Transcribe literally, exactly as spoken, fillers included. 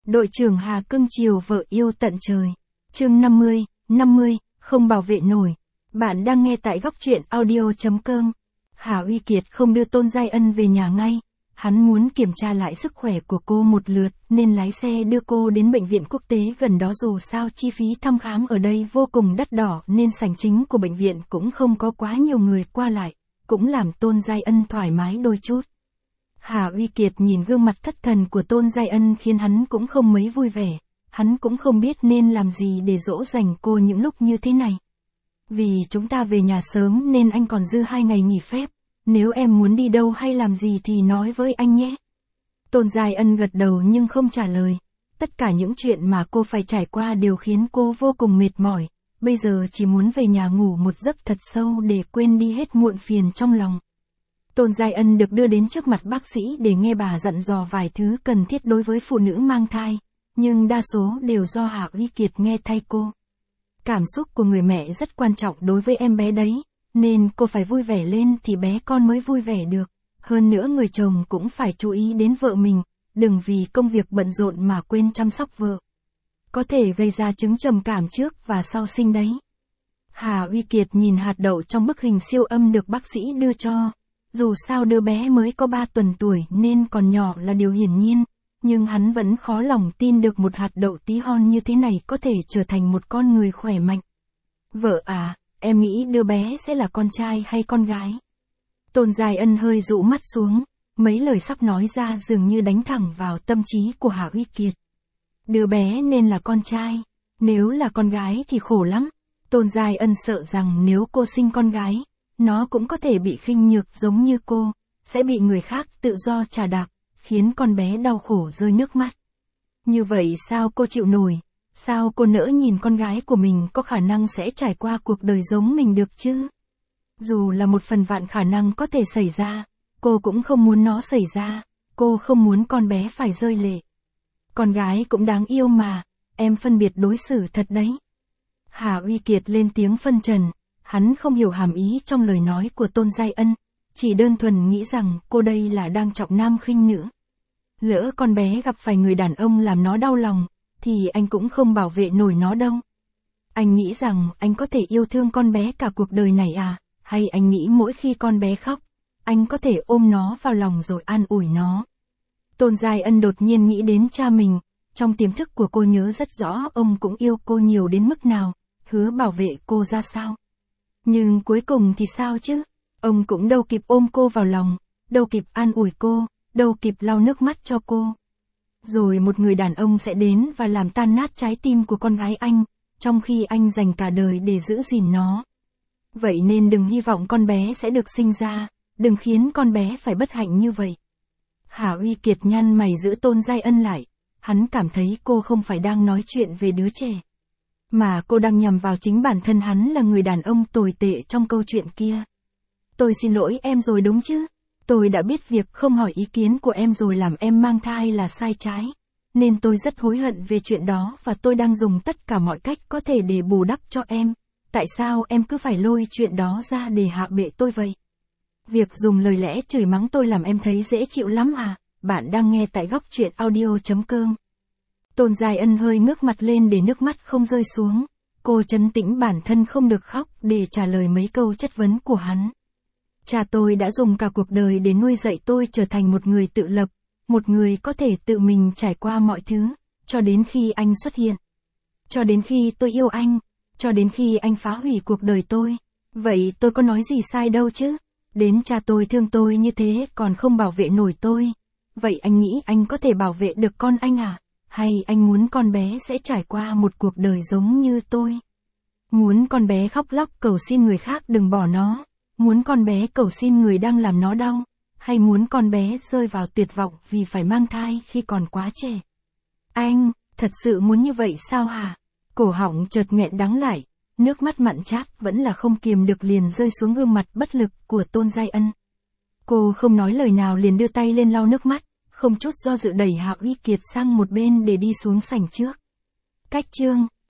Đội trưởng Hà cưng chiều vợ yêu tận trời. Chương năm mươi, năm mươi, không bảo vệ nổi. Bạn đang nghe tại góc truyện audio chấm com. Hà Uy Kiệt không đưa Tôn Giai Ân về nhà ngay. Hắn muốn kiểm tra lại sức khỏe của cô một lượt nên lái xe đưa cô đến bệnh viện quốc tế gần đó, dù sao chi phí thăm khám ở đây vô cùng đắt đỏ nên sảnh chính của bệnh viện cũng không có quá nhiều người qua lại, cũng làm Tôn Giai Ân thoải mái đôi chút. Hà Uy Kiệt nhìn gương mặt thất thần của Tôn Giai Ân khiến hắn cũng không mấy vui vẻ, hắn cũng không biết nên làm gì để dỗ dành cô những lúc như thế này. Vì chúng ta về nhà sớm nên anh còn dư hai ngày nghỉ phép, nếu em muốn đi đâu hay làm gì thì nói với anh nhé. Tôn Giai Ân gật đầu nhưng không trả lời, tất cả những chuyện mà cô phải trải qua đều khiến cô vô cùng mệt mỏi, bây giờ chỉ muốn về nhà ngủ một giấc thật sâu để quên đi hết muộn phiền trong lòng. Tôn Giai Ân được đưa đến trước mặt bác sĩ để nghe bà dặn dò vài thứ cần thiết đối với phụ nữ mang thai, nhưng đa số đều do Hà Uy Kiệt nghe thay cô. Cảm xúc của người mẹ rất quan trọng đối với em bé đấy, nên cô phải vui vẻ lên thì bé con mới vui vẻ được. Hơn nữa người chồng cũng phải chú ý đến vợ mình, đừng vì công việc bận rộn mà quên chăm sóc vợ. Có thể gây ra chứng trầm cảm trước và sau sinh đấy. Hà Uy Kiệt nhìn hạt đậu trong bức hình siêu âm được bác sĩ đưa cho. Dù sao đứa bé mới có ba tuần tuổi nên còn nhỏ là điều hiển nhiên, nhưng hắn vẫn khó lòng tin được một hạt đậu tí hon như thế này có thể trở thành một con người khỏe mạnh. Vợ à, em nghĩ đứa bé sẽ là con trai hay con gái? Tôn Giai Ân hơi dụ mắt xuống, mấy lời sắp nói ra dường như đánh thẳng vào tâm trí của Hà Uy Kiệt. Đứa bé nên là con trai, nếu là con gái thì khổ lắm. Tôn Giai Ân sợ rằng nếu cô sinh con gái, nó cũng có thể bị khinh nhược giống như cô, sẽ bị người khác tự do chà đạp, khiến con bé đau khổ rơi nước mắt. Như vậy sao cô chịu nổi? Sao cô nỡ nhìn con gái của mình có khả năng sẽ trải qua cuộc đời giống mình được chứ? Dù là một phần vạn khả năng có thể xảy ra, cô cũng không muốn nó xảy ra, cô không muốn con bé phải rơi lệ. Con gái cũng đáng yêu mà, em phân biệt đối xử thật đấy. Hà Uy Kiệt lên tiếng phân trần. Hắn không hiểu hàm ý trong lời nói của Tôn Giai Ân, chỉ đơn thuần nghĩ rằng cô đây là đang trọng nam khinh nữ. Lỡ con bé gặp phải người đàn ông làm nó đau lòng, thì anh cũng không bảo vệ nổi nó đâu. Anh nghĩ rằng anh có thể yêu thương con bé cả cuộc đời này à, hay anh nghĩ mỗi khi con bé khóc, anh có thể ôm nó vào lòng rồi an ủi nó. Tôn Giai Ân đột nhiên nghĩ đến cha mình, trong tiềm thức của cô nhớ rất rõ ông cũng yêu cô nhiều đến mức nào, hứa bảo vệ cô ra sao. Nhưng cuối cùng thì sao chứ? Ông cũng đâu kịp ôm cô vào lòng, đâu kịp an ủi cô, đâu kịp lau nước mắt cho cô. Rồi một người đàn ông sẽ đến và làm tan nát trái tim của con gái anh, trong khi anh dành cả đời để giữ gìn nó. Vậy nên đừng hy vọng con bé sẽ được sinh ra, đừng khiến con bé phải bất hạnh như vậy. Hà Uy Kiệt nhăn mày giữ Tôn Giai Ân lại, hắn cảm thấy cô không phải đang nói chuyện về đứa trẻ, mà cô đang nhằm vào chính bản thân hắn là người đàn ông tồi tệ trong câu chuyện kia. Tôi xin lỗi em rồi đúng chứ? Tôi đã biết việc không hỏi ý kiến của em rồi làm em mang thai là sai trái, nên tôi rất hối hận về chuyện đó và tôi đang dùng tất cả mọi cách có thể để bù đắp cho em. Tại sao em cứ phải lôi chuyện đó ra để hạ bệ tôi vậy? Việc dùng lời lẽ chửi mắng tôi làm em thấy dễ chịu lắm à? Bạn đang nghe tại góc truyện audio chấm com. Tôn Giai Ân hơi ngước mặt lên để nước mắt không rơi xuống. Cô trấn tĩnh bản thân không được khóc để trả lời mấy câu chất vấn của hắn. Cha tôi đã dùng cả cuộc đời để nuôi dạy tôi trở thành một người tự lập, một người có thể tự mình trải qua mọi thứ, cho đến khi anh xuất hiện. Cho đến khi tôi yêu anh, cho đến khi anh phá hủy cuộc đời tôi. Vậy tôi có nói gì sai đâu chứ? Đến cha tôi thương tôi như thế còn không bảo vệ nổi tôi. Vậy anh nghĩ anh có thể bảo vệ được con anh à? Hay anh muốn con bé sẽ trải qua một cuộc đời giống như tôi? Muốn con bé khóc lóc cầu xin người khác đừng bỏ nó? Muốn con bé cầu xin người đang làm nó đau? Hay muốn con bé rơi vào tuyệt vọng vì phải mang thai khi còn quá trẻ? Anh, thật sự muốn như vậy sao hả? Cổ họng chợt nghẹn đắng lại, nước mắt mặn chát vẫn là không kiềm được liền rơi xuống gương mặt bất lực của Tôn Giai Ân. Cô không nói lời nào liền đưa tay lên lau nước mắt, không chút do dự đẩy Hà Uy Kiệt sang một bên để đi xuống sảnh trước. Cách chương